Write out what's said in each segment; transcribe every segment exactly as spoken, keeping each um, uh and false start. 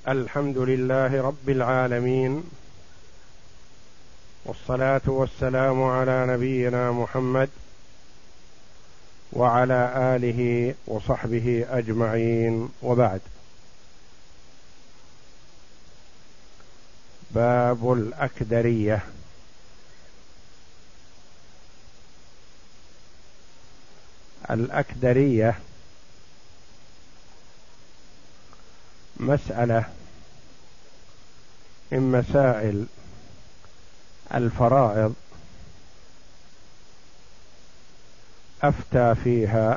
الحمد لله رب العالمين، والصلاة والسلام على نبينا محمد وعلى آله وصحبه أجمعين، وبعد. باب الأكدرية. الأكدرية مسألة من مسائل الفرائض أفتى فيها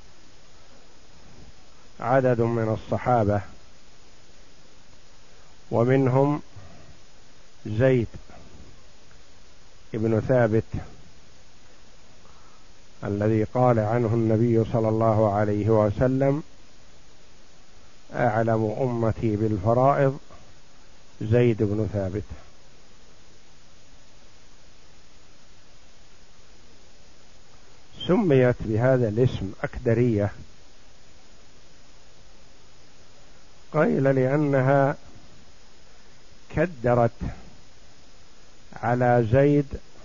عدد من الصحابة، ومنهم زيد بن ثابت الذي قال عنه النبي صلى الله عليه وسلم: أعلم أمتي بالفرائض زيد بن ثابت. سميت بهذا الاسم أكدرية، قيل لأنها كدرت على زيد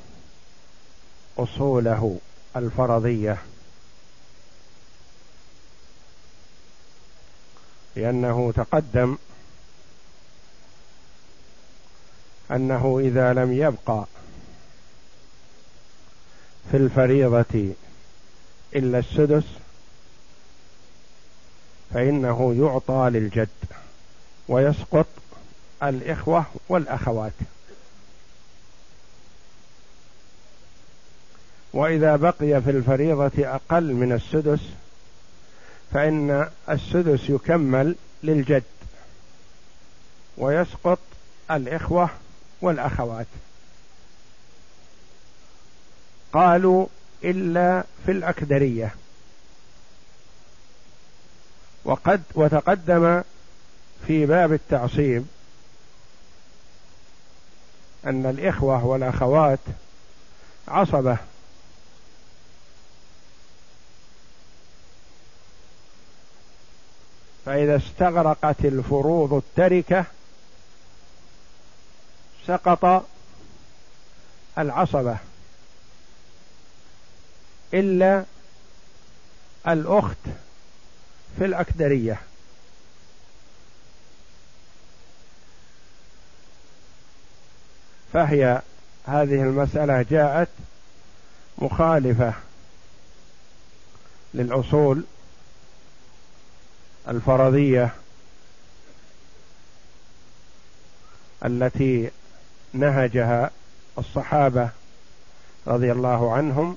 أصوله الفرضية، لأنه تقدم أنه إذا لم يبقى في الفريضة إلا السدس فإنه يعطى للجد ويسقط الإخوة والأخوات، وإذا بقي في الفريضة أقل من السدس فإن السدس يكمل للجد ويسقط الإخوة والأخوات. قالوا إلا في الأكدرية، وقد وتقدم في باب التعصيب أن الإخوة والأخوات عصبة، فإذا استغرقت الفروض التركة سقط العصبة إلا الأخت في الأكدرية، فهي هذه المسألة جاءت مخالفة للأصول الفرضية التي نهجها الصحابة رضي الله عنهم،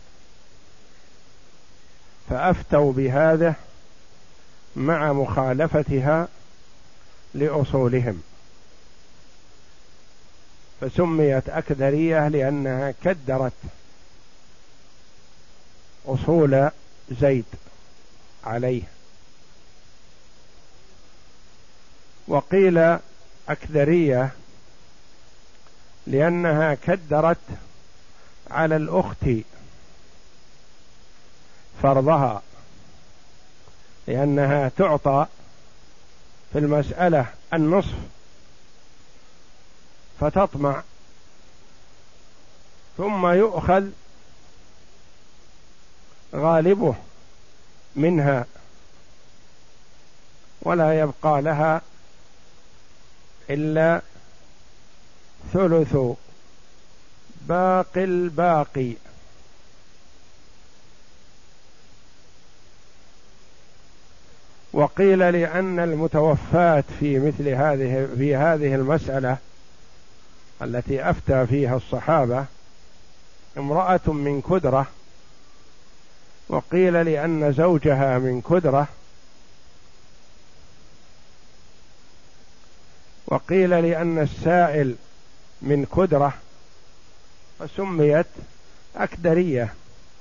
فأفتوا بهذا مع مخالفتها لأصولهم، فسميت أكدرية لأنها كدرت أصول زيد عليه. وقيل أكدرية لأنها كدرت على الأخت فرضها، لأنها تعطى في المسألة النصف فتطمع ثم يؤخذ غالبه منها ولا يبقى لها إلا ثلث باقي الباقي. وقيل لأن المتوفاة في مثل هذه في هذه المسألة التي أفتى فيها الصحابة امرأة من كدرة، وقيل لأن زوجها من كدرة، وقيل لأن السائل من كدرة، فسميت أكدرية.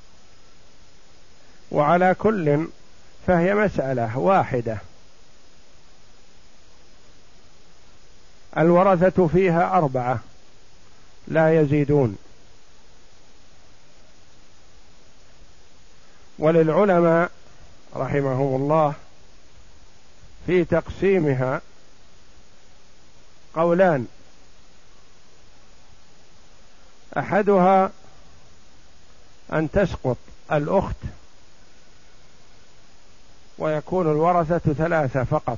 وعلى كل فهي مسألة واحدة الورثة فيها أربعة لا يزيدون، وللعلماء رحمهم الله في تقسيمها قولان: أحدها أن تسقط الأخت ويكون الورثة ثلاثة فقط.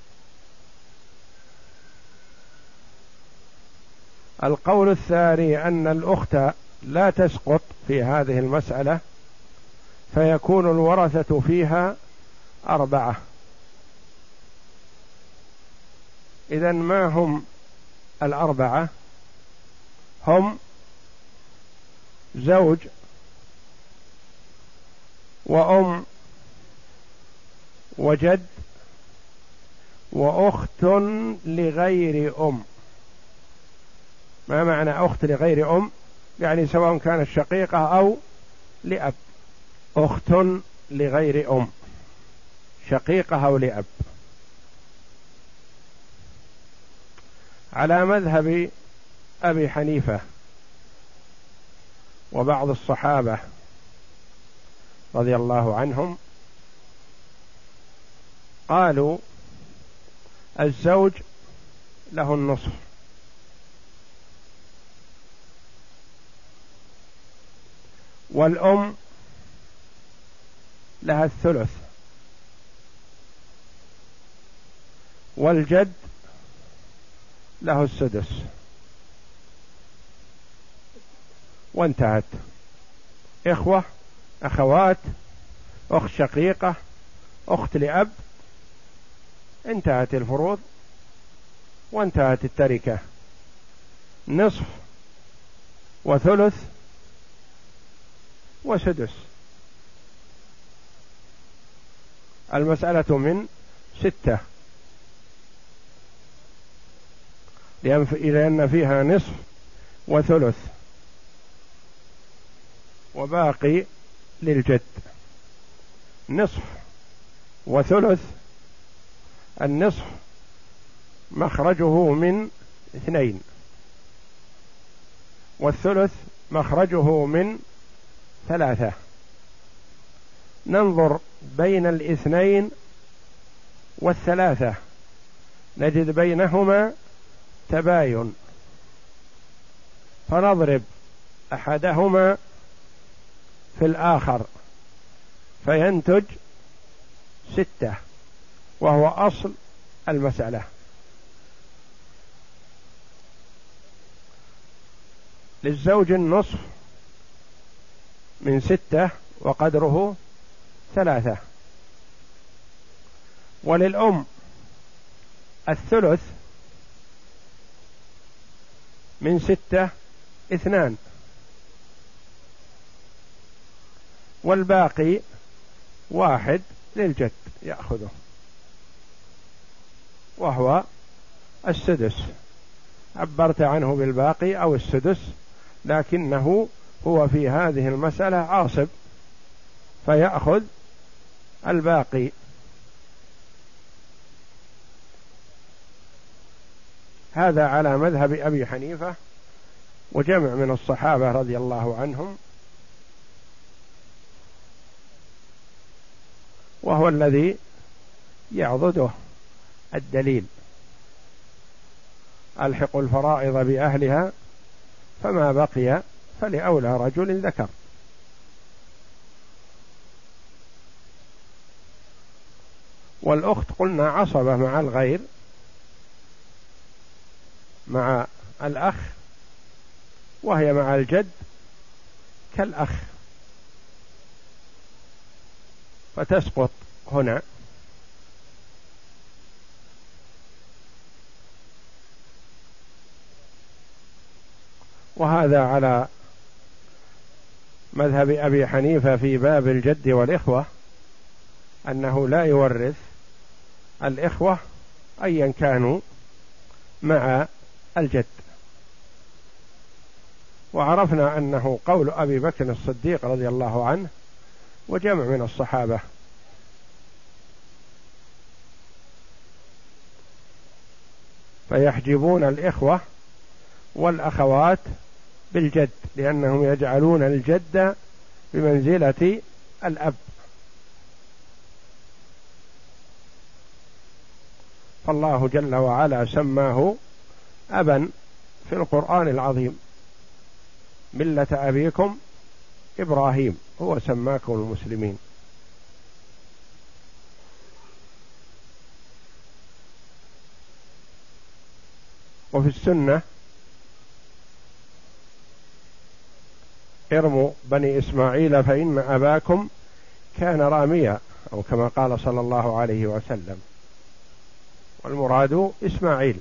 القول الثاني أن الأخت لا تسقط في هذه المسألة، فيكون الورثة فيها أربعة. إذن ما هم الأربعة؟ هم زوج وأم وجد وأخت لغير أم. ما معنى أخت لغير أم؟ يعني سواء كانت شقيقة أو لأب. أخت لغير أم، شقيقة أو لأب. على مذهب أبي حنيفة وبعض الصحابة رضي الله عنهم قالوا الزوج له النصف، والأم لها الثلث، والجد له السدس، وانتهت. إخوة، أخوات، أخت شقيقة، أخت لأب، انتهت الفروض وانتهت التركة. نصف وثلث وسدس. المسألة من ستة، لأن فيها نصف وثلث وباقي للجد. نصف وثلث، النصف مخرجه من اثنين، والثلث مخرجه من ثلاثة. ننظر بين الاثنين والثلاثة نجد بينهما تباين، فنضرب أحدهما في الآخر فينتج ستة، وهو أصل المسألة. للزوج النصف من ستة وقدره ثلاثة، وللأم الثلث من ستة اثنان، والباقي واحد للجد يأخذه وهو السدس. عبرت عنه بالباقي أو السدس، لكنه هو في هذه المسألة عاصب فيأخذ الباقي. هذا على مذهب أبي حنيفة وجمع من الصحابة رضي الله عنهم، وهو الذي يعضده الدليل: ألحق الفرائض بأهلها فما بقي فلأولى رجل ذكر. والأخت قلنا عصبة مع الغير، مع الأخ، وهي مع الجد كالأخ، فتسقط هنا. وهذا على مذهب أبي حنيفة في باب الجد والإخوة، أنه لا يورث الإخوة أيا كانوا مع الجد. وعرفنا أنه قول أبي بكر الصديق رضي الله عنه وجمع من الصحابة. فيحجبون الإخوة والأخوات بالجد، لأنهم يجعلون الجد بمنزلة الأب. فالله جل وعلا سماه أبا في القرآن العظيم، ملة أبيكم إبراهيم، هو سماكم المسلمين. وفي السنة ارموا بني إسماعيل فإن أباكم كان راميا، أو كما قال صلى الله عليه وسلم، والمراد إسماعيل،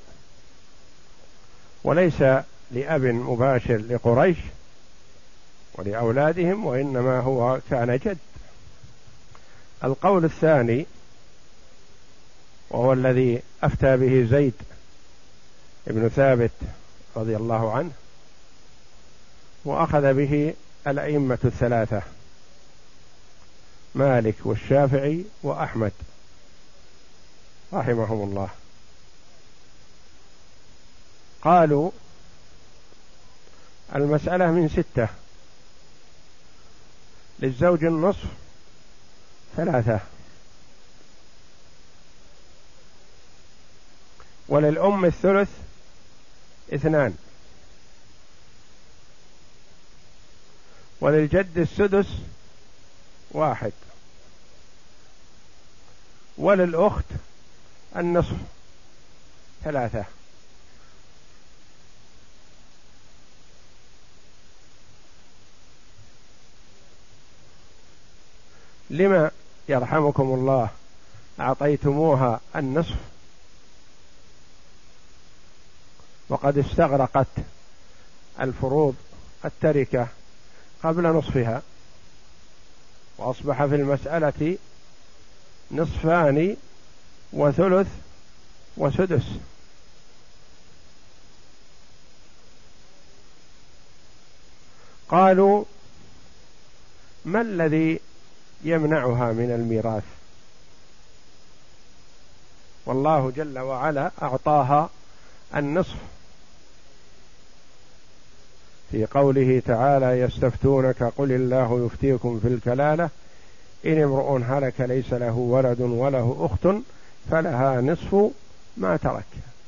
وليس لأب مباشر لقريش ولأولادهم، وإنما هو كان جد. القول الثاني وهو الذي أفتى به زيد ابن ثابت رضي الله عنه، وأخذ به الأئمة الثلاثة مالك والشافعي وأحمد رحمهم الله. قالوا المسألة من ستة، للزوج النصف ثلاثة، وللأم الثلث اثنان، وللجد السدس واحد، وللأخت النصف ثلاثة. لما يرحمكم الله أعطيتموها النصف وقد استغرقت الفروض التركة قبل نصفها، وأصبح في المسألة نصفان وثلث وسدس؟ قالوا ما الذي يمنعها من الميراث؟ والله جل وعلا أعطاها النصف في قوله تعالى يستفتونك قل الله يفتيكم في الكلالة إن امرؤ هلك ليس له ولد وله أخت فلها نصف ما ترك.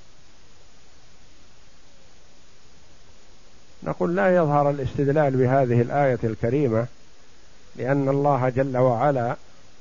نقول لا يظهر الاستدلال بهذه الآية الكريمة، لأن الله جل وعلا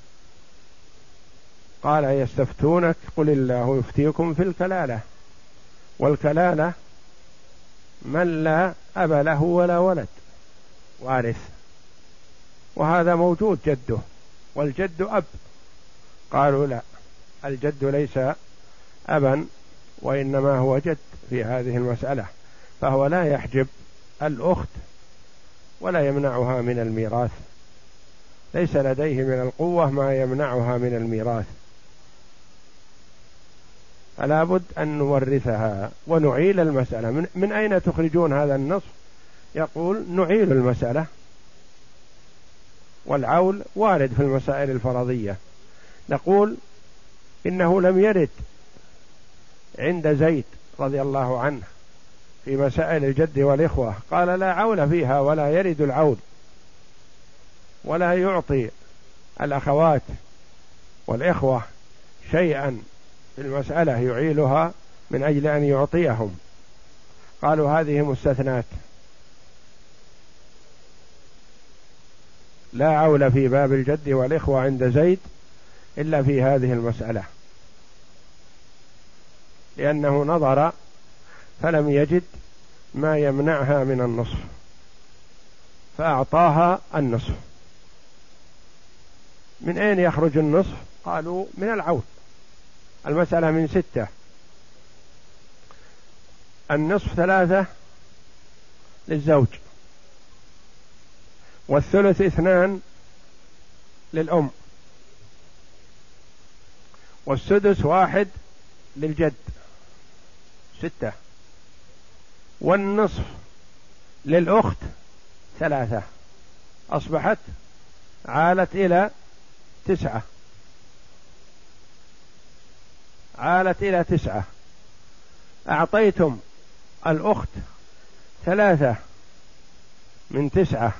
قال يستفتونك قل الله يفتيكم في الكلالة، والكلالة من لا أب له ولا ولد وارث، وهذا موجود جده، والجد أب. قالوا لا، الجد ليس أبا وإنما هو جد في هذه المسألة، فهو لا يحجب الأخت ولا يمنعها من الميراث، ليس لديه من القوة ما يمنعها من الميراث، فلا بد أن نورثها ونعيل المسألة. من, من أين تخرجون هذا النصف؟ يقول نعيل المسألة، والعول وارد في المسائل الفرضية. نقول إنه لم يرد عند زيد رضي الله عنه في مسائل الجد والإخوة قال لا عول فيها ولا يرد العول، ولا يعطي الأخوات والإخوة شيئا في المسألة يعيلها من أجل أن يعطيهم. قالوا هذه مستثنات، لا عول في باب الجد والإخوة عند زيد إلا في هذه المسألة، لأنه نظر فلم يجد ما يمنعها من النصف فأعطاها النصف. من أين يخرج النصف؟ قالوا من العول. المسألة من ستة، النصف ثلاثة للزوج، والثلث اثنان للأم، والسدس واحد للجد، ستة، والنصف للأخت ثلاثة، أصبحت عالت إلى تسعة، عالت إلى تسعة. أعطيتم الأخت ثلاثة من تسعة،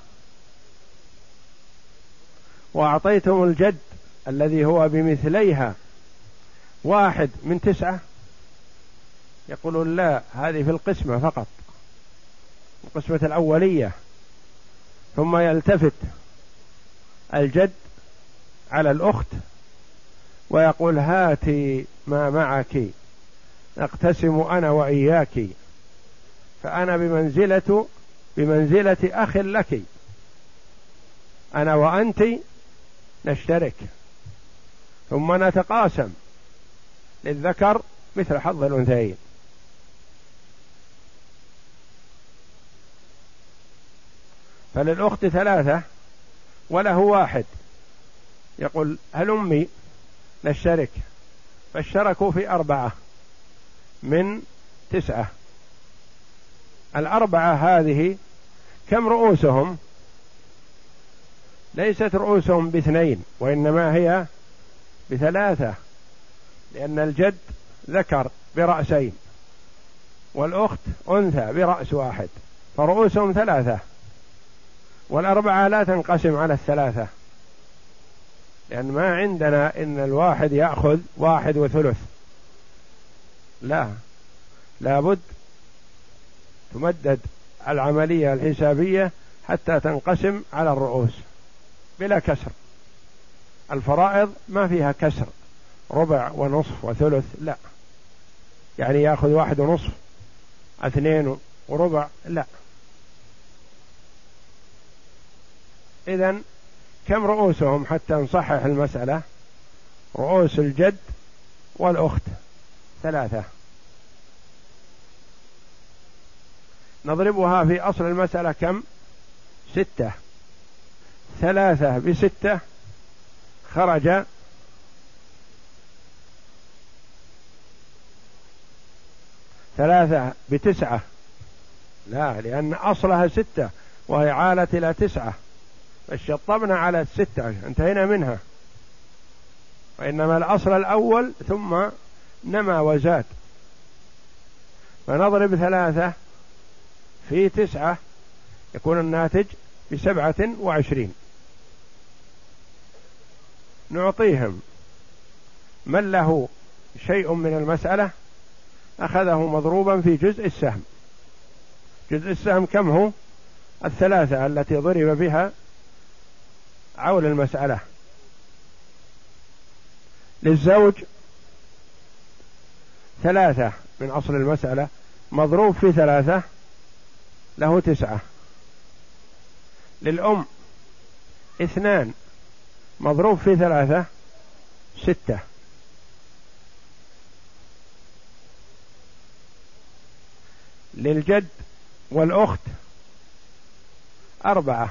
وأعطيتم الجد الذي هو بمثليها واحد من تسعة، يقولون لا، هذه في القسمة فقط، القسمة الأولية. ثم يلتفت الجد على الأخت ويقول هاتي ما معك نقتسم أنا وإياك، فأنا بمنزلة بمنزلة أخ لك، أنا وأنت نشترك ثم نتقاسم، للذكر مثل حظ الأنثيين. فللأخت ثلاثة وله واحد، يقول هلمي نشترك، فاشتركوا في أربعة من تسعة. الأربعة هذه كم رؤوسهم؟ ليست رؤوسهم باثنين، وإنما هي بثلاثة، لأن الجد ذكر برأسين والأخت أنثى برأس واحد، فرؤوسهم ثلاثة، والأربعة لا تنقسم على الثلاثة، لأن ما عندنا إن الواحد يأخذ واحد وثلث، لا، لابد تمدد العملية الحسابية حتى تنقسم على الرؤوس بلا كسر. الفرائض ما فيها كسر، ربع ونصف وثلث، لا، يعني يأخذ واحد ونصف، اثنين وربع، لا. إذن كم رؤوسهم حتى نصحح المسألة؟ رؤوس الجد والأخت ثلاثة. نضربها في أصل المسألة كم؟ ستة. ثلاثة بستة خرج ثلاثة بتسعة، لا، لأن أصلها ستة وهي عالت إلى تسعة، فشطبنا على الستة انتهينا منها، وإنما الأصل الأول ثم نما وزاد. فنضرب ثلاثة في تسعة يكون الناتج بسبعة وعشرين. نعطيهم من له شيء من المسألة أخذه مضروبا في جزء السهم. جزء السهم كم هو؟ الثلاثة التي ضرب بها عول المسألة. للزوج ثلاثة من أصل المسألة مضروب في ثلاثة له تسعة. للأم اثنان مضروب في ثلاثة ستة. للجد والأخت أربعة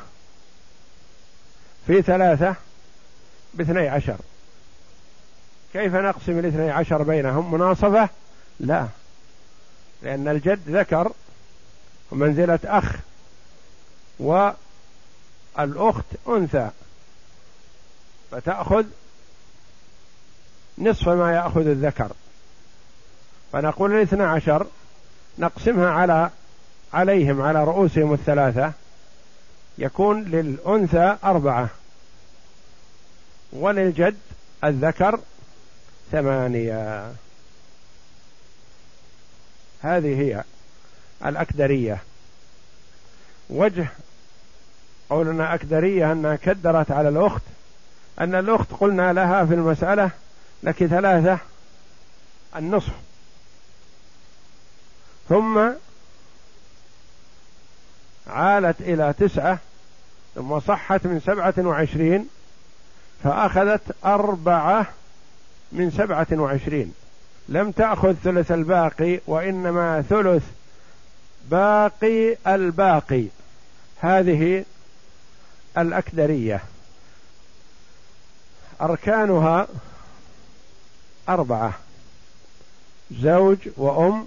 في ثلاثة باثني عشر. كيف نقسم الاثني عشر بينهم؟ مناصفة؟ لا، لأن الجد ذكر ومنزلة أخ والأخت أنثى، فتأخذ نصف ما يأخذ الذكر. فنقول الاثنى عشر نقسمها على عليهم على رؤوسهم الثلاثة، يكون للأنثى أربعة وللجد الذكر ثمانية. هذه هي الأكدرية. وجه قولنا أكدرية أنها كدرت على الأخت، أن الأخت قلنا لها في المسألة لك ثلاثة النصف، ثم عالت إلى تسعة، ثم صحت من سبعة وعشرين فأخذت أربعة من سبعة وعشرين، لم تأخذ ثلث الباقي وإنما ثلث باقي الباقي. هذه الأكدرية. أركانها أربعة: زوج وأم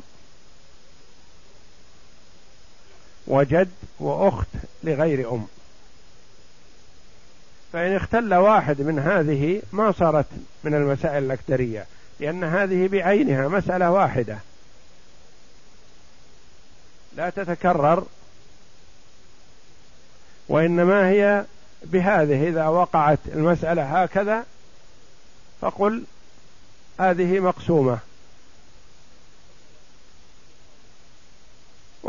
وجد وأخت لغير أم. فإن اختل واحد من هذه ما صارت من المسائل الأكدرية، لأن هذه بعينها مسألة واحدة لا تتكرر، وإنما هي بهذه. إذا وقعت المسألة هكذا فقل هذه مقسومة،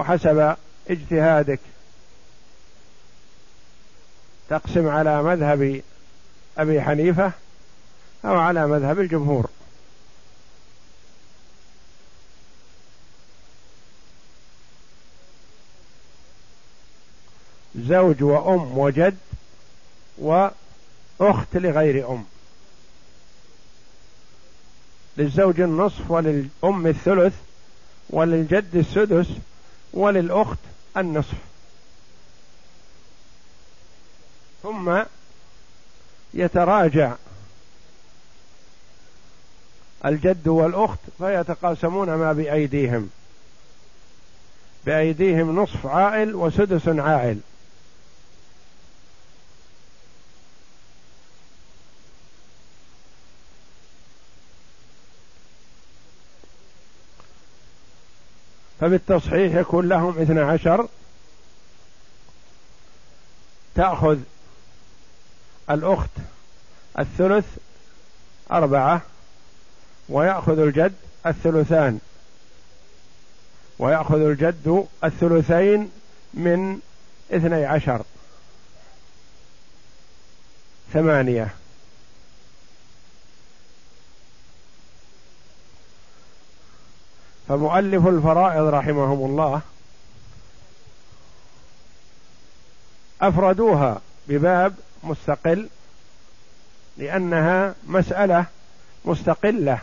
حسب اجتهادك تقسم على مذهب أبي حنيفة أو على مذهب الجمهور. زوج وأم وجد وأخت لغير أم، للزوج النصف وللأم الثلث وللجد السدس وللأخت النصف. ثم يتراجع الجد والأخت فيتقاسمون ما بأيديهم، بأيديهم نصف عائل وسدس عائل. فبالتصحيح يكون لهم اثنى عشر، تأخذ الأخت الثلث أربعة، ويأخذ الجد الثلثان، ويأخذ الجد الثلثين من اثني عشر ثمانية. فمؤلف الفرائض رحمهم الله أفردوها بباب مستقل لأنها مسألة مستقلة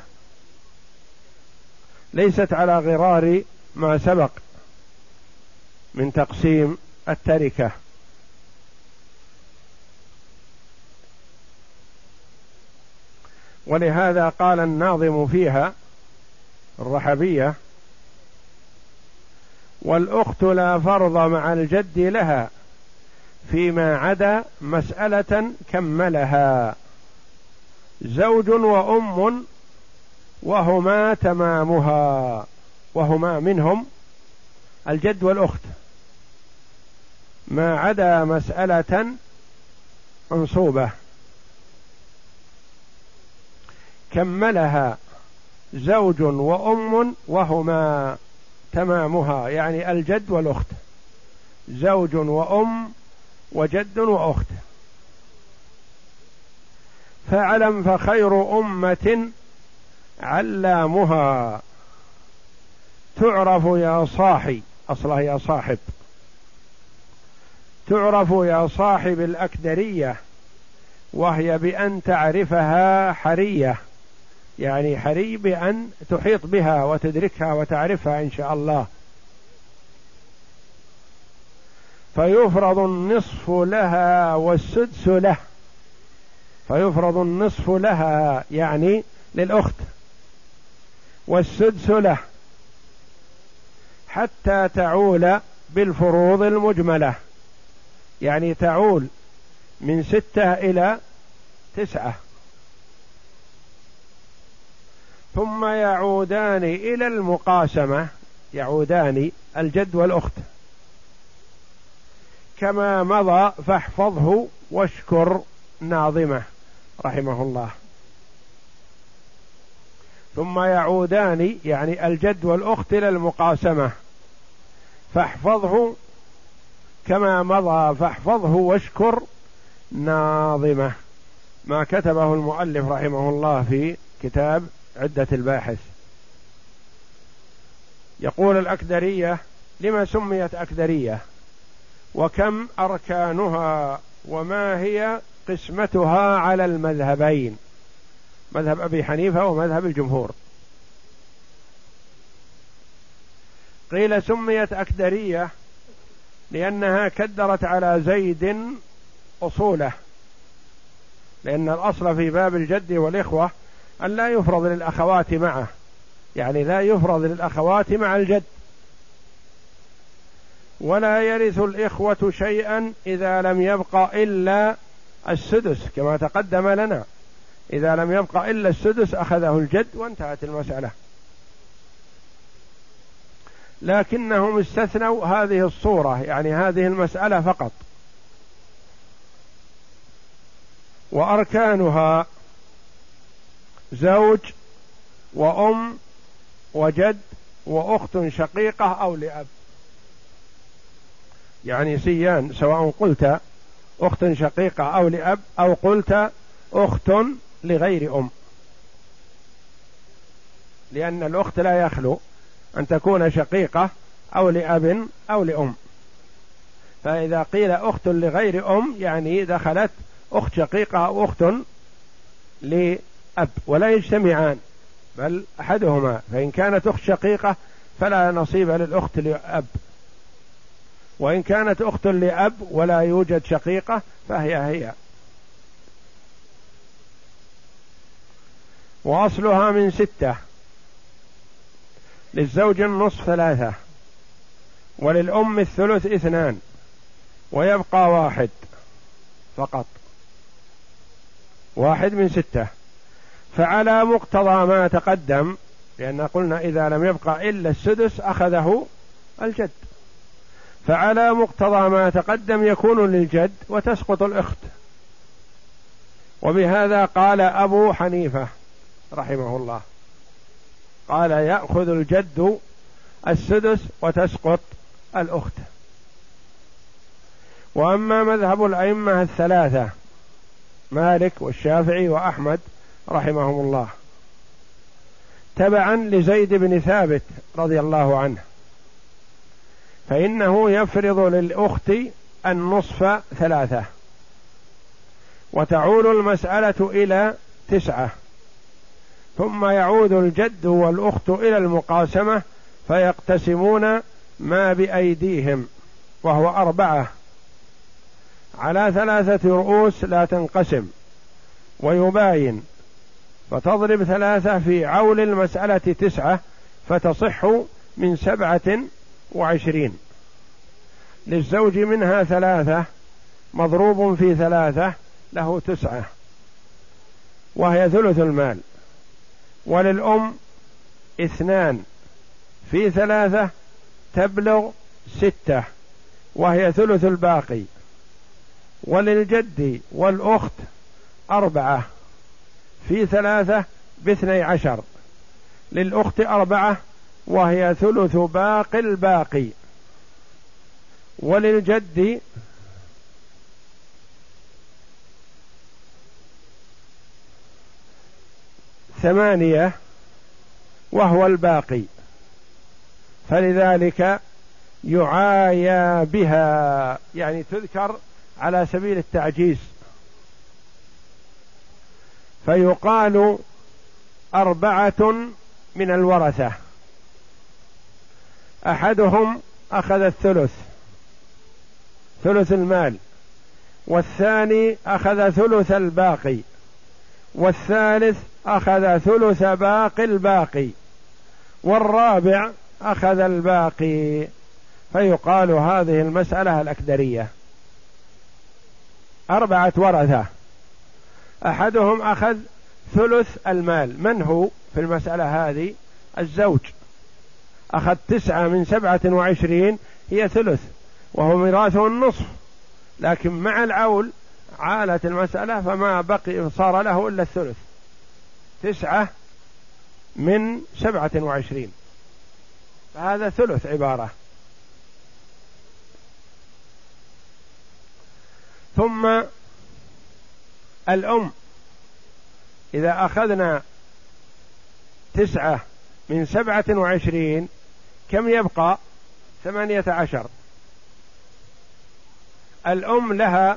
ليست على غرار ما سبق من تقسيم التركة. ولهذا قال الناظم فيها الرحبية: والأخت لا فرض مع الجد لها فيما عدا مسألة كملها، زوج وأم وهما تمامها، وهما منهم الجد والأخت، ما عدا مسألة منصوبة كملها زوج وأم وهما تمامها، يعني الجد والأخت، زوج وأم وجد وأخت. فاعلم فخير أمة علامها، تعرف يا صاحي، أصلها يا صاحب، تعرف يا صاحب الأكدرية، وهي بأن تعرفها حرية، يعني حري بأن تحيط بها وتدركها وتعرفها إن شاء الله. فيفرض النصف لها والسدس له، فيفرض النصف لها يعني للأخت، والسدس له، حتى تعول بالفروض المجملة، يعني تعول من ستة إلى تسعة، ثم يعودان إلى المقاسمة، يعودان الجد والأخت كما مضى فاحفظه واشكر ناظمه رحمه الله. ثم يعودان يعني الجد والأخت إلى المقاسمة، فاحفظه كما مضى فاحفظه واشكر ناظمه، ما كتبه المؤلف رحمه الله في كتاب عدة الباحث. يقول الأكدرية: لما سميت أكدرية؟ وكم أركانها؟ وما هي قسمتها على المذهبين، مذهب أبي حنيفة ومذهب الجمهور؟ قيل سميت أكدرية لأنها كدرت على زيد أصوله، لأن الأصل في باب الجد والإخوة أن لا يفرض للأخوات معه، يعني لا يفرض للأخوات مع الجد، ولا يرث الإخوة شيئا إذا لم يبق إلا السدس كما تقدم لنا، إذا لم يبق إلا السدس أخذه الجد وانتهت المسألة. لكنهم استثنوا هذه الصورة، يعني هذه المسألة فقط. وأركانها زوج وأم وجد وأخت شقيقة أو لأب، يعني سيان، سواء قلت أخت شقيقة أو لأب أو قلت أخت لغير أم، لأن الأخت لا يخلو أن تكون شقيقة أو لأب أو لأم. فإذا قيل أخت لغير أم يعني دخلت أخت شقيقة أو أخت لأب ولا يجتمعان، بل أحدهما، فإن كانت أخت شقيقة فلا نصيب للأخت لأب، وإن كانت أخت لأب ولا يوجد شقيقة فهي هي. وأصلها من ستة، للزوج النصف ثلاثة، وللأم الثلث اثنان، ويبقى واحد فقط، واحد من ستة. فعلى مقتضى ما تقدم، لأن قلنا إذا لم يبقى إلا السدس أخذه الجد، فعلى مقتضى ما تقدم يكون للجد وتسقط الأخت. وبهذا قال أبو حنيفة رحمه الله، قال يأخذ الجد السدس وتسقط الأخت. وأما مذهب الأئمة الثلاثة مالك والشافعي وأحمد رحمهم الله تبعا لزيد بن ثابت رضي الله عنه، فإنه يفرض للأخت النصف ثلاثة، وتعود المسألة إلى تسعة، ثم يعود الجد والأخت إلى المقاسمة فيقتسمون ما بأيديهم، وهو أربعة على ثلاثة رؤوس لا تنقسم، ويباين، فتضرب ثلاثة في عول المسألة تسعة فتصح من سبعة وعشرين. للزوج منها ثلاثة مضروب في ثلاثة له تسعة وهي ثلث المال، وللأم اثنان في ثلاثة تبلغ ستة وهي ثلث الباقي، وللجد والأخت أربعة في ثلاثة باثني عشر، للأخت أربعة وهي ثلث باقي الباقي، وللجد ثمانية وهو الباقي، فلذلك يعايا بها، يعني تذكر على سبيل التعجيز، فيقال أربعة من الورثة أحدهم أخذ الثلث ثلث المال، والثاني أخذ ثلث الباقي، والثالث أخذ ثلث باقي الباقي، والرابع أخذ الباقي، فيقال هذه المسألة الأكدرية. أربعة ورثة أحدهم أخذ ثلث المال، من هو في المسألة هذه؟ الزوج، أخذ تسعة من سبعة وعشرين هي ثلث، وهو ميراثه النصف، لكن مع العول عالت المسألة فما بقي صار له إلا الثلث، تسعة من سبعة وعشرين، فهذا ثلث عبارة. ثم الأم إذا أخذنا تسعة من سبعة وعشرين كم يبقى؟ ثمانية عشر. الأم لها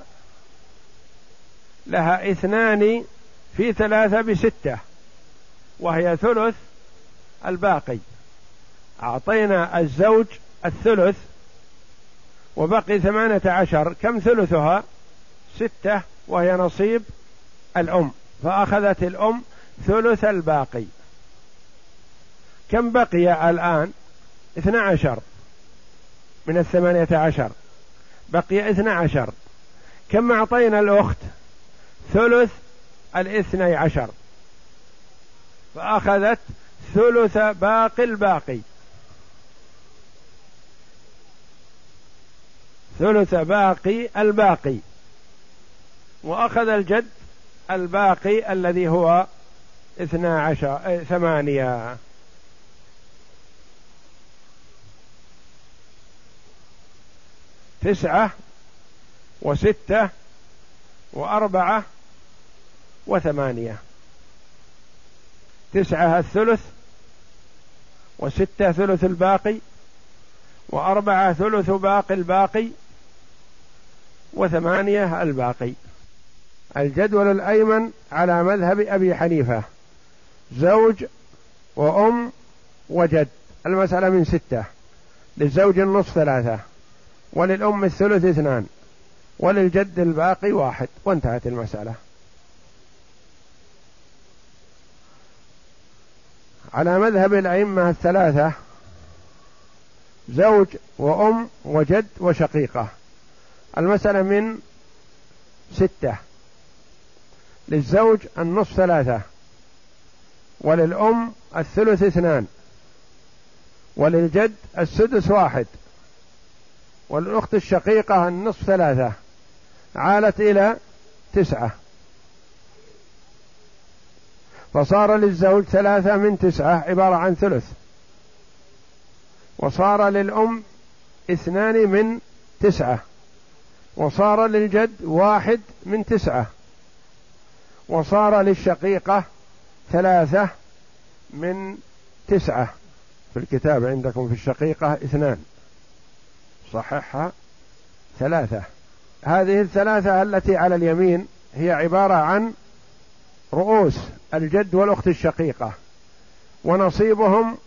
لها اثنان في ثلاثة بستة وهي ثلث الباقي، أعطينا الزوج الثلث وبقي ثمانية عشر، كم ثلثها؟ ستة وهي نصيب الأم، فأخذت الأم ثلث الباقي. كم بقي الآن؟ اثنى عشر من الثمانية عشر، بقي اثنى عشر. كم أعطينا الأخت؟ ثلث الاثني عشر، فأخذت ثلث باقي الباقي، ثلث باقي الباقي، وأخذ الجد الباقي الذي هو اثنى عشر ثمانية. تسعة وستة وأربعة وثمانية. تسعة الثلث، وستة ثلث الباقي، وأربعة ثلث باقي الباقي، وثمانية الباقي. الجدول الأيمن على مذهب أبي حنيفة زوج وأم وجد. المسألة من ستة، للزوج النصف ثلاثة، وللأم الثلث اثنان، وللجد الباقي واحد، وانتهت المسألة. على مذهب الأئمة الثلاثة زوج وأم وجد وشقيقة. المسألة من ستة، للزوج النصف ثلاثة، وللأم الثلث اثنان، وللجد السدس واحد، والأخت الشقيقة النصف ثلاثة، عالت إلى تسعة، فصار للزوج ثلاثة من تسعة عبارة عن ثلث، وصار للأم اثنان من تسعة، وصار للجد واحد من تسعة، وصار للشقيقة ثلاثة من تسعة. في الكتاب عندكم في الشقيقة اثنان، صححها ثلاثة. هذه الثلاثة التي على اليمين هي عبارة عن رؤوس الجد والأخت الشقيقة، ونصيبهم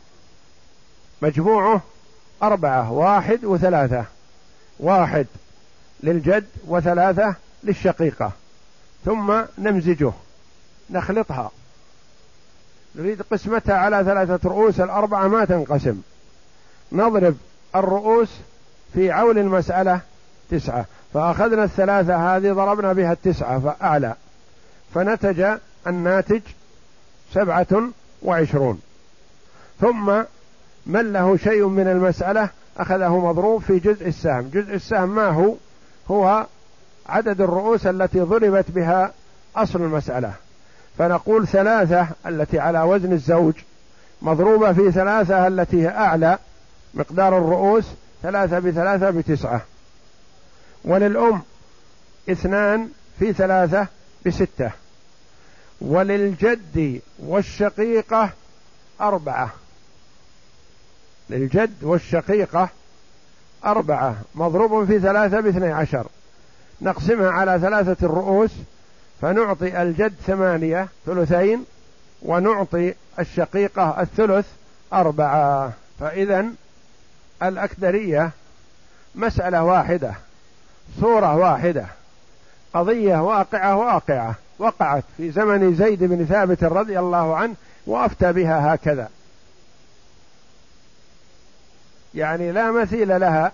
مجموعه أربعة، واحد وثلاثة، واحد للجد وثلاثة للشقيقة، ثم نمزجه نخلطها. نريد قسمتها على ثلاثة رؤوس، الأربعة ما تنقسم، نضرب الرؤوس في عول المسألة تسعة، فأخذنا الثلاثة هذه ضربنا بها التسعة فأعلى، فنتج الناتج سبعة وعشرون. ثم من له شيء من المسألة أخذه مضروب في جزء السهم. جزء السهم ما هو؟ هو عدد الرؤوس التي ضربت بها أصل المسألة. فنقول ثلاثة التي على وزن الزوج مضروبة في ثلاثة التي هي أعلى مقدار الرؤوس، ثلاثة بثلاثة بتسعة. وللأم اثنان في ثلاثة بستة. وللجد والشقيقة أربعة، للجد والشقيقة أربعة مضروب في ثلاثة باثني عشر. نقسمها على ثلاثة الرؤوس فنعطي الجد ثمانية ثلثين، ونعطي الشقيقة الثلث أربعة. فإذن الأكدرية مسألة واحدة، صورة واحدة، قضية واقعة واقعة وقعت في زمن زيد بن ثابت رضي الله عنه، وأفتى بها هكذا، يعني لا مثيل لها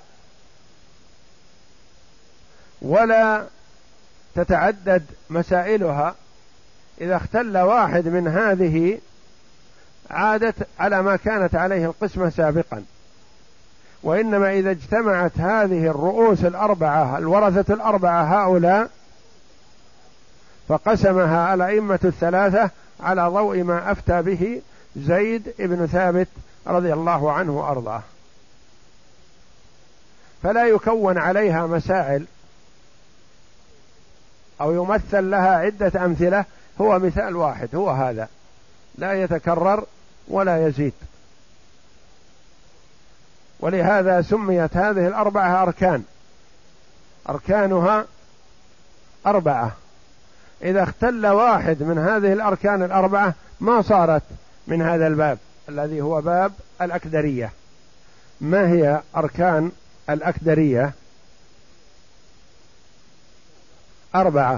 ولا تتعدد مسائلها. إذا اختل واحد من هذه عادت على ما كانت عليه القسمة سابقا، وإنما إذا اجتمعت هذه الرؤوس الأربعة الورثة الأربعة هؤلاء فقسمها الأئمة الثلاثة على ضوء ما أفتى به زيد بن ثابت رضي الله عنه وأرضاه، فلا يكون عليها مسائل أو يمثل لها عدة أمثلة، هو مثال واحد هو هذا، لا يتكرر ولا يزيد. ولهذا سميت هذه الأربعة أركان، أركانها أربعة. إذا اختل واحد من هذه الأركان الأربعة ما صارت من هذا الباب الذي هو باب الأكدرية. ما هي أركان الأكدرية؟ أربعة: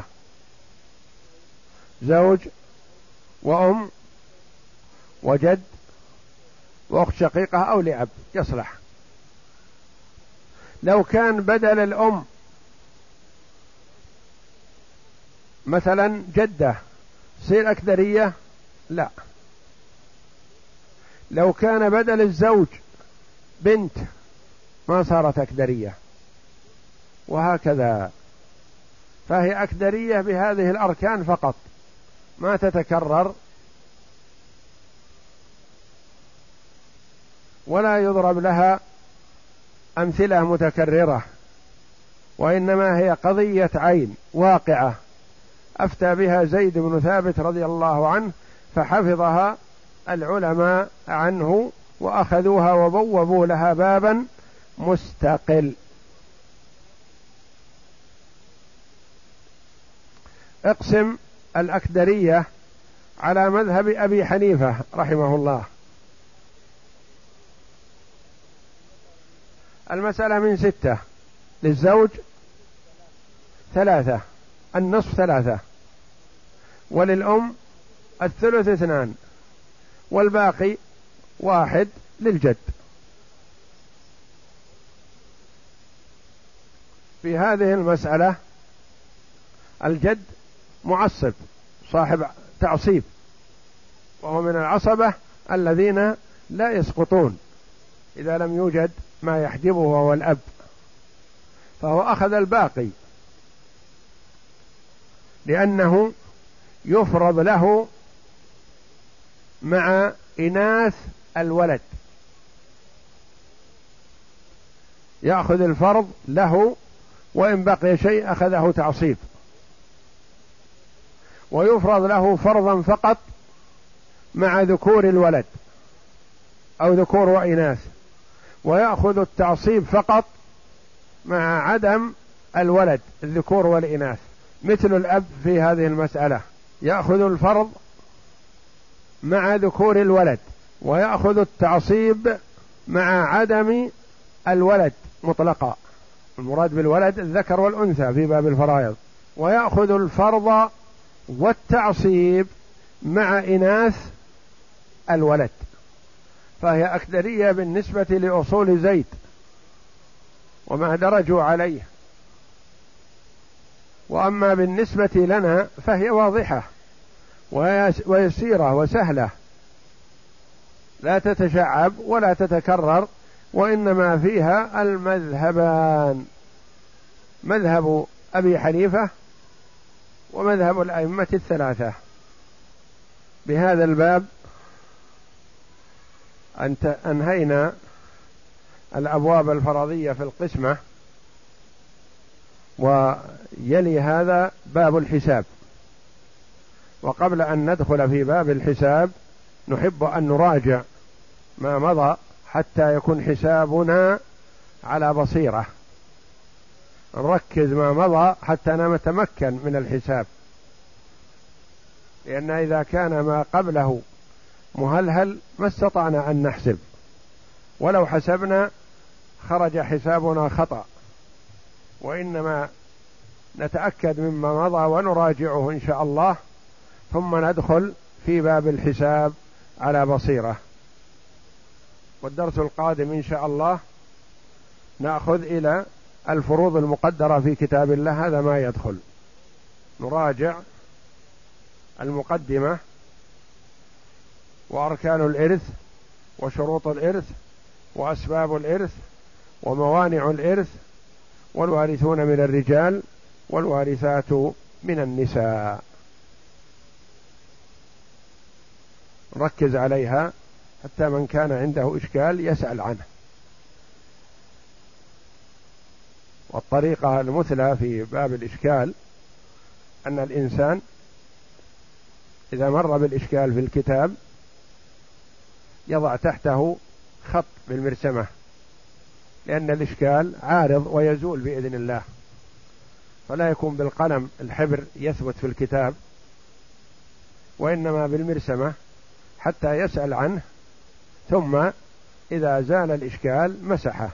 زوج وأم وجد وأخت شقيقة أو لأب يصلح. لو كان بدل الأم مثلا جدة تصير أكدرية؟ لا. لو كان بدل الزوج بنت ما صارت أكدرية، وهكذا. فهي أكدرية بهذه الأركان فقط، ما تتكرر ولا يضرب لها أمثلة متكررة وإنما هي قضية عين واقعة أفتى بها زيد بن ثابت رضي الله عنه، فحفظها العلماء عنه وأخذوها وبوبوا لها بابا مستقل. اقسم الأكدرية على مذهب أبي حنيفة رحمه الله. المسألة من ستة، للزوج ثلاثة، النصف ثلاثة، وللأم الثلث اثنان، والباقي واحد للجد. في هذه المسألة الجد معصب صاحب تعصيب، وهو من العصبة الذين لا يسقطون إذا لم يوجد ما يحجبه وهو الأب، فهو أخذ الباقي لأنه يفرض له مع إناث الولد، يأخذ الفرض له، وإن بقي شيء أخذه تعصيب، ويفرض له فرضا فقط مع ذكور الولد أو ذكور وإناث، ويأخذ التعصيب فقط مع عدم الولد الذكور والإناث، مثل الأب في هذه المسألة يأخذ الفرض مع ذكور الولد، ويأخذ التعصيب مع عدم الولد مطلقا، المراد بالولد الذكر والأنثى في باب الفرائض، ويأخذ الفرض والتعصيب مع إناث الولد، فهي أكدرية بالنسبة لأصول زيد وما درجوا عليه. وأما بالنسبة لنا فهي واضحة ويسيرة وسهلة، لا تتشعب ولا تتكرر، وإنما فيها المذهبان، مذهب أبي حنيفة ومذهب الأئمة الثلاثة. بهذا الباب أنهينا الأبواب الفرضية في القسمة، ويلي هذا باب الحساب. وقبل أن ندخل في باب الحساب نحب أن نراجع ما مضى حتى يكون حسابنا على بصيرة، نركز ما مضى حتى نتمكن من الحساب، لأن إذا كان ما قبله مهلهل ما استطعنا أن نحسب، ولو حسبنا خرج حسابنا خطأ، وإنما نتأكد مما مضى ونراجعه إن شاء الله، ثم ندخل في باب الحساب على بصيرة. والدرس القادم إن شاء الله نأخذ إلى الفروض المقدرة في كتاب الله، هذا ما يدخل، نراجع المقدمة وأركان الإرث وشروط الإرث وأسباب الإرث وموانع الإرث والوارثون من الرجال والوارثات من النساء، ركز عليها حتى من كان عنده إشكال يسأل عنه. والطريقة المثلى في باب الإشكال أن الإنسان إذا مر بالإشكال في الكتاب يضع تحته خط بالمرسمة، لأن الإشكال عارض ويزول بإذن الله، فلا يكون بالقلم الحبر يثبت في الكتاب، وإنما بالمرسمة حتى يسأل عنه، ثم إذا زال الإشكال مسحه.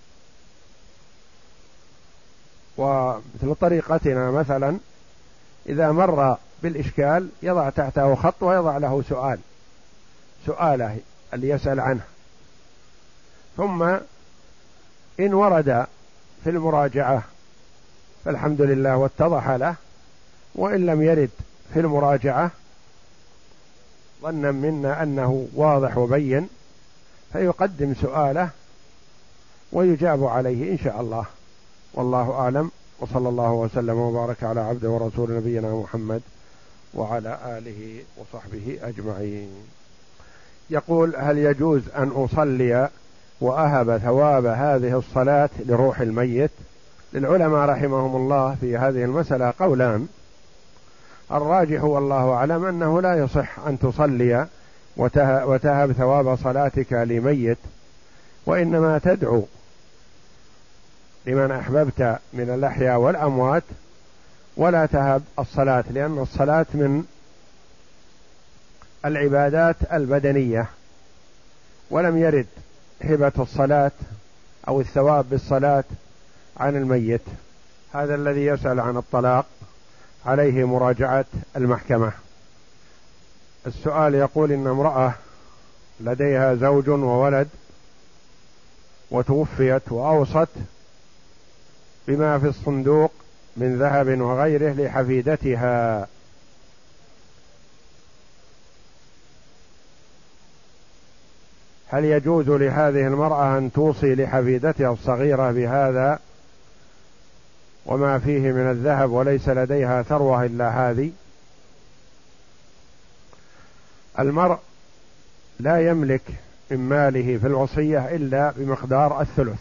ومثل طريقتنا مثلا إذا مر بالإشكال يضع تحته خط ويضع له سؤال، سؤاله اللي يسأل عنه، ثم إن ورد في المراجعة فالحمد لله واتضح له، وإن لم يرد في المراجعة ظنا منا أنه واضح وبين فيقدم سؤاله ويجاب عليه إن شاء الله. والله أعلم، وصلى الله وسلم وبارك على عبده ورسول نبينا محمد وعلى آله وصحبه أجمعين. يقول: هل يجوز أن أصلي وأهب ثواب هذه الصلاة لروح الميت؟ للعلماء رحمهم الله في هذه المسألة قولان، الراجح والله أعلم أنه لا يصح أن تصلي وتهب ثواب صلاتك لميت، وإنما تدعو لمن أحببت من الأحياء والأموات، ولا تهب الصلاة، لأن الصلاة من العبادات البدنية، ولم يرد هبة الصلاة أو الثواب بالصلاة عن الميت. هذا الذي يسأل عن الطلاق عليه مراجعة المحكمة. السؤال يقول إن امرأة لديها زوج وولد وتوفيت وأوصت بما في الصندوق من ذهب وغيره لحفيدتها، هل يجوز لهذه المرأة أن توصي لحفيدتها الصغيرة بهذا وما فيه من الذهب وليس لديها ثروة إلا هذه؟ المرء لا يملك من ماله في الوصية إلا بمقدار الثلث،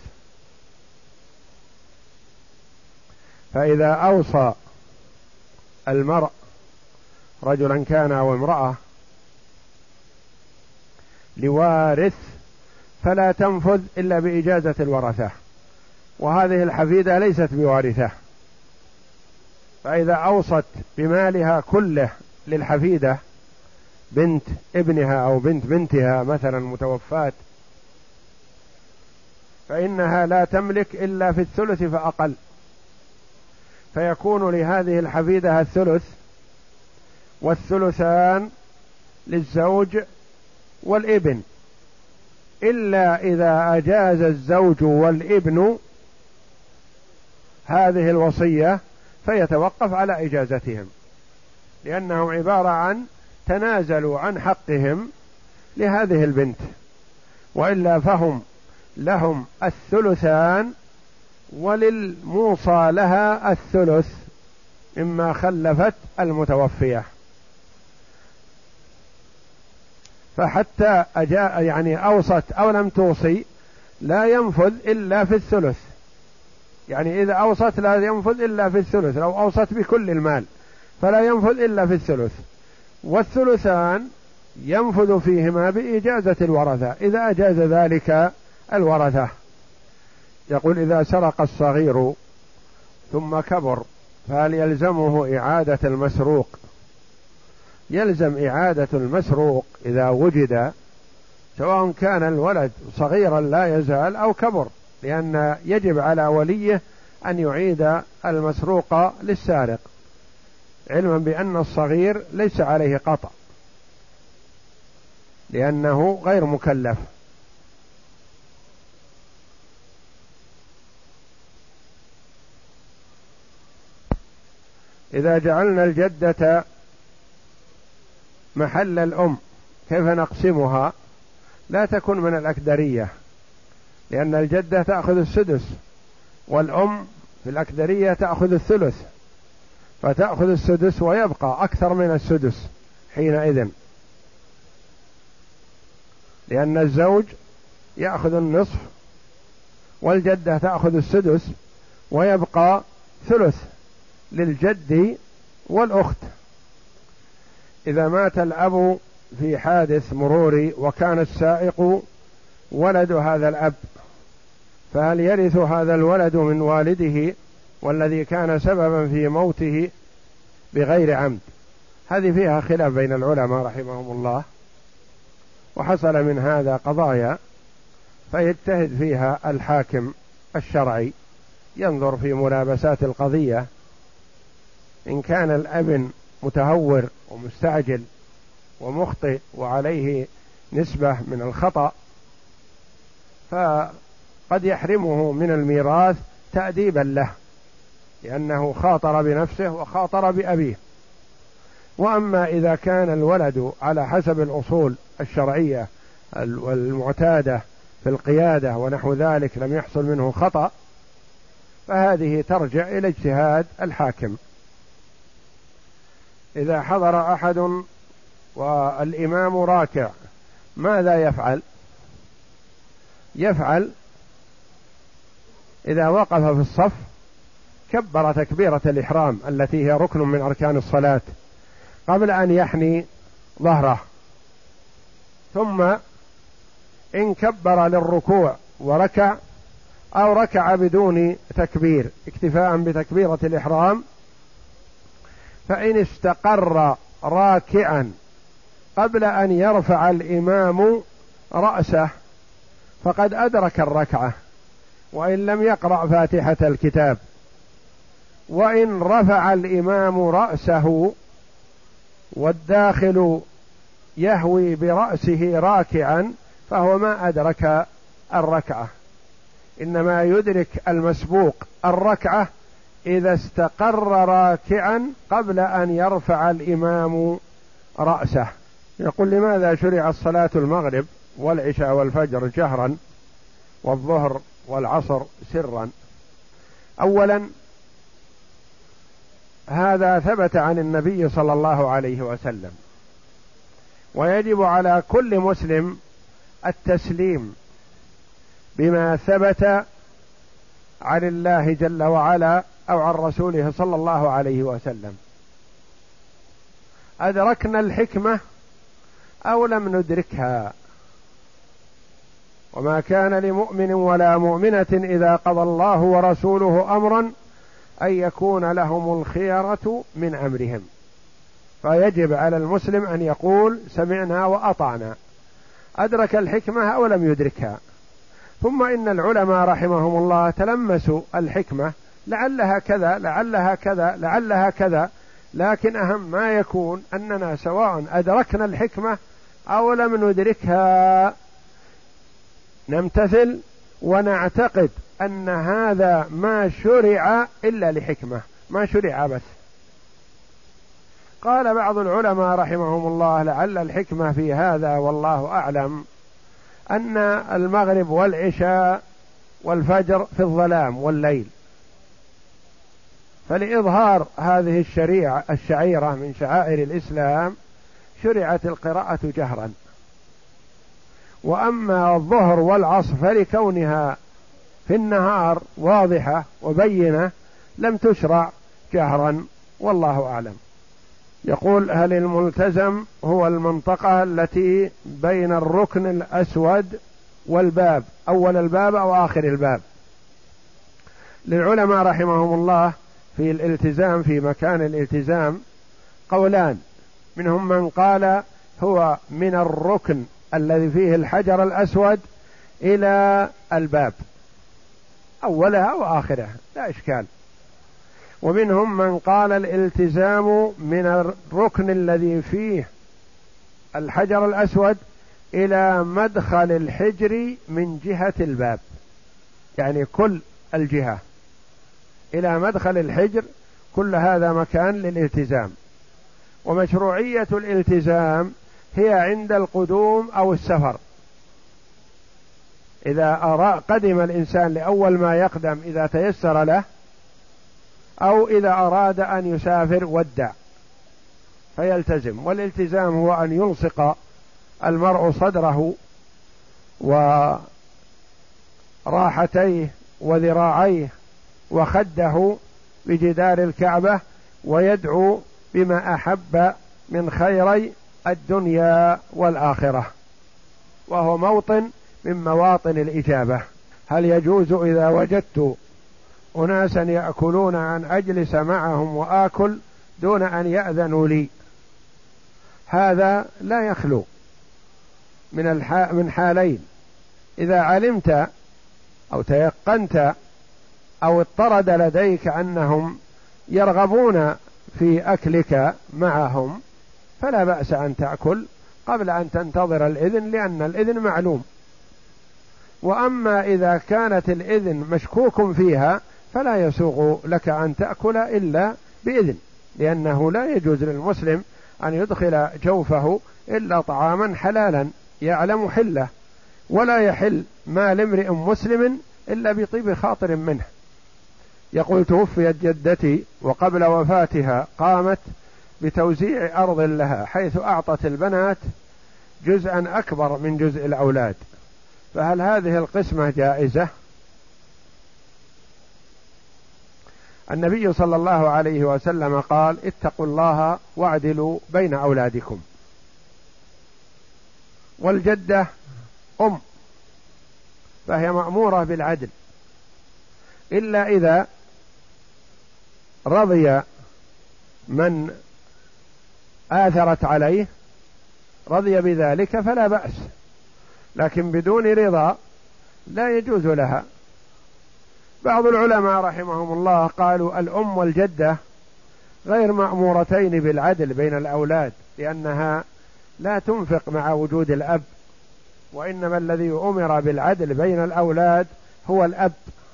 فإذا أوصى المرء رجلا كان أو امرأة لوارث فلا تنفذ إلا بإجازة الورثة، وهذه الحفيدة ليست بوارثة، فإذا أوصت بمالها كله للحفيدة بنت ابنها أو بنت بنتها مثلا متوفاة، فإنها لا تملك إلا في الثلث فأقل، فيكون لهذه الحفيدة الثلث، والثلثان للزوج والابن، إلا إذا أجاز الزوج والابن هذه الوصية فيتوقف على إجازتهم، لأنهم عبارة عن تنازلوا عن حقهم لهذه البنت، وإلا فهم لهم الثلثان وللموصى لها الثلث مما خلفت المتوفية. فحتى أجاء يعني أوصت أو لم توصي لا ينفذ إلا في الثلث، يعني إذا أوصت لا ينفذ إلا في الثلث، لو أوصت بكل المال فلا ينفذ إلا في الثلث، والثلثان ينفذ فيهما بإجازة الورثة إذا أجاز ذلك الورثة. يقول إذا سرق الصغير ثم كبر فهل يلزمه إعادة المسروق؟ يلزم إعادة المسروق إذا وجد، سواء كان الولد صغيرا لا يزال أو كبر، لأن يجب على وليه أن يعيد المسروق للسارق، علما بأن الصغير ليس عليه قطع لأنه غير مكلف. إذا جعلنا الجدة محل الأم كيف نقسمها؟ لا تكن من الأكدرية، لأن الجدة تأخذ السدس والأم في الأكدرية تأخذ الثلث، فتأخذ السدس ويبقى أكثر من السدس حينئذ، لأن الزوج يأخذ النصف والجدة تأخذ السدس ويبقى ثلث للجد والأخت. إذا مات الأب في حادث مروري وكان السائق ولد هذا الأب، فهل يرث هذا الولد من والده والذي كان سببا في موته بغير عمد؟ هذه فيها خلاف بين العلماء رحمهم الله، وحصل من هذا قضايا فيجتهد فيها الحاكم الشرعي، ينظر في ملابسات القضية، إن كان الابن متهور ومستعجل ومخطئ وعليه نسبة من الخطأ فقد يحرمه من الميراث تأديبا له، لأنه خاطر بنفسه وخاطر بأبيه. وأما إذا كان الولد على حسب الأصول الشرعية والمعتادة في القيادة ونحو ذلك لم يحصل منه خطأ، فهذه ترجع إلى اجتهاد الحاكم. إذا حضر أحد والإمام راكع ماذا يفعل؟ يفعل إذا وقف في الصف كبر تكبيرة الإحرام التي هي ركن من أركان الصلاة قبل أن يحني ظهره، ثم إن كبر للركوع وركع أو ركع بدون تكبير اكتفاء بتكبيرة الإحرام، فإن استقر راكعا قبل أن يرفع الإمام رأسه فقد أدرك الركعة وإن لم يقرأ فاتحة الكتاب، وإن رفع الإمام رأسه والداخل يهوي برأسه راكعا فهو ما أدرك الركعة، إنما يدرك المسبوق الركعة إذا استقر راكعا قبل أن يرفع الإمام رأسه. يقول: لماذا شرع الصلاة المغرب والعشاء والفجر جهرا والظهر والعصر سرا؟ أولا، هذا ثبت عن النبي صلى الله عليه وسلم، ويجب على كل مسلم التسليم بما ثبت عن الله جل وعلا أو عن رسوله صلى الله عليه وسلم. أدركنا الحكمة أو لم ندركها، وما كان لمؤمن ولا مؤمنة إذا قضى الله ورسوله أمرا أن يكون لهم الخيرة من أمرهم، فيجب على المسلم أن يقول: سمعنا وأطعنا. أدرك الحكمة أو لم يدركها. ثم إن العلماء رحمهم الله تلمسوا الحكمة، لعلها كذا لعلها كذا لعلها كذا، لكن أهم ما يكون أننا سواء أدركنا الحكمة أو لم ندركها نمتثل ونعتقد أن هذا ما شرع إلا لحكمة، ما شرع بس. قال بعض العلماء رحمهم الله: لعل الحكمة في هذا والله أعلم أن المغرب والعشاء والفجر في الظلام والليل، فلإظهار هذه الشريعة الشعيرة من شعائر الإسلام شرعت القراءة جهرا، وأما الظهر والعصر فلكونها في النهار واضحة وبينة لم تشرع جهرا، والله أعلم. يقول: هل الملتزم هو المنطقة التي بين الركن الأسود والباب، أول الباب أو آخر الباب؟ للعلماء رحمهم الله في الالتزام، في مكان الالتزام قولان، منهم من قال هو من الركن الذي فيه الحجر الأسود إلى الباب، أولها وآخرها لا إشكال، ومنهم من قال الالتزام من الركن الذي فيه الحجر الأسود إلى مدخل الحجر من جهة الباب، يعني كل الجهة إلى مدخل الحجر، كل هذا مكان للالتزام. ومشروعية الالتزام هي عند القدوم أو السفر، إذا أرى قدم الإنسان لأول ما يقدم إذا تيسر له، أو إذا أراد أن يسافر ودع فيلتزم. والالتزام هو أن يلصق المرء صدره وراحتيه وذراعيه وخده بجدار الكعبة ويدعو بما أحب من خيري الدنيا والآخرة، وهو موطن من مواطن الإجابة. هل يجوز إذا وجدت أناسا يأكلون أن أجلس معهم وآكل دون أن يأذنوا لي؟ هذا لا يخلو من الح... من حالين: إذا علمت أو تيقنت أو اضطرد لديك أنهم يرغبون في أكلك معهم فلا بأس أن تأكل قبل أن تنتظر الإذن، لأن الإذن معلوم. وأما إذا كانت الإذن مشكوك فيها فلا يسوغ لك أن تأكل إلا بإذن، لأنه لا يجوز للمسلم أن يدخل جوفه إلا طعاما حلالا يعلم حله، ولا يحل مال امرئ مسلم إلا بطيب خاطر منه. يقول: توفيت جدتي وقبل وفاتها قامت بتوزيع أرض لها، حيث أعطت البنات جزءا أكبر من جزء الأولاد، فهل هذه القسمة جائزة؟ النبي صلى الله عليه وسلم قال: اتقوا الله واعدلوا بين أولادكم. والجدة أم، فهي مأمورة بالعدل، إلا إذا رضي من آثرت عليه رضي بذلك فلا بأس، لكن بدون رضا لا يجوز لها. بعض العلماء رحمهم الله قالوا: الأم والجدة غير مأمورتين بالعدل بين الأولاد، لأنها لا تنفق مع وجود الأب، وإنما الذي أمر بالعدل بين الأولاد هو الأب.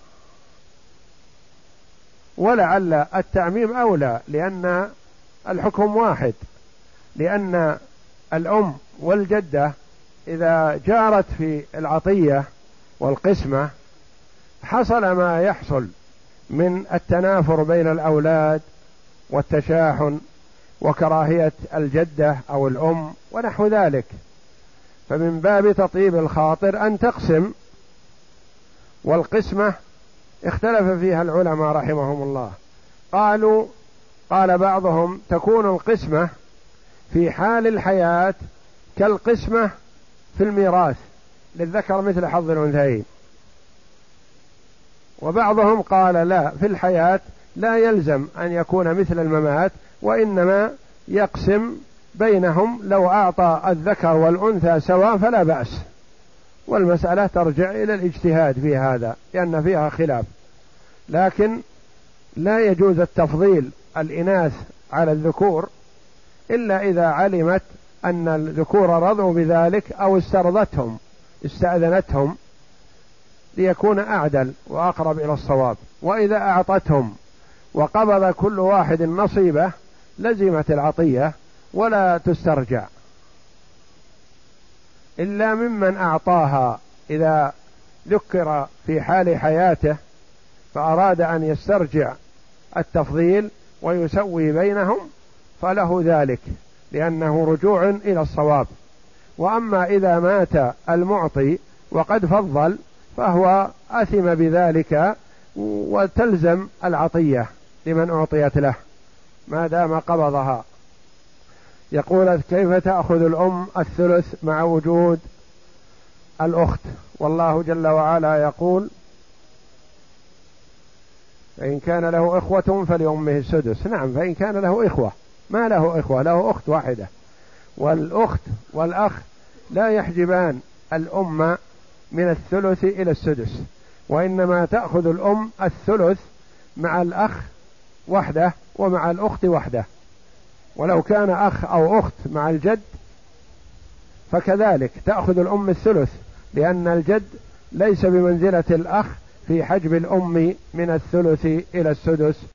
ولعل التعميم أولى، لأن الحكم واحد، لأن الأم والجدة إذا جارت في العطية والقسمة حصل ما يحصل من التنافر بين الأولاد والتشاحن وكراهية الجدة أو الأم ونحو ذلك، فمن باب تطيب الخاطر أن تقسم. والقسمة اختلف فيها العلماء رحمهم الله، قالوا قال بعضهم: تكون القسمة في حال الحياة كالقسمة في الميراث، للذكر مثل حظ الأنثيين. وبعضهم قال: لا، في الحياة لا يلزم أن يكون مثل الممات، وإنما يقسم بينهم، لو أعطى الذكر والأنثى سواء فلا بأس. والمسألة ترجع إلى الاجتهاد في هذا، لأن فيها خلاف، لكن لا يجوز التفضيل الإناث على الذكور إلا إذا علمت أن الذكور رضوا بذلك أو استرضتهم استأذنتهم ليكون أعدل وأقرب إلى الصواب. وإذا أعطتهم وقبض كل واحد نصيبه لزمت العطية ولا تسترجع، إلا ممن أعطاها إذا ذكر في حال حياته فأراد أن يسترجع التفضيل ويسوي بينهم فله ذلك، لأنه رجوع إلى الصواب. وأما إذا مات المعطي وقد فضل فهو أثم بذلك، وتلزم العطية لمن أعطيت له ما دام قبضها. يقول: كيف تأخذ الأم الثلث مع وجود الأخت؟ والله جل وعلا يقول: فإن كان له إخوة فلأمه السدس. نعم، فإن كان له إخوة، ما له إخوة، له أخت واحدة، والأخت والأخ لا يحجبان الأم من الثلث إلى السدس، وإنما تأخذ الأم الثلث مع الأخ وحده ومع الأخت وحده. ولو كان أخ أو أخت مع الجد فكذلك تأخذ الأم الثلث، لأن الجد ليس بمنزلة الأخ في حجب الأم من الثلث إلى السدس.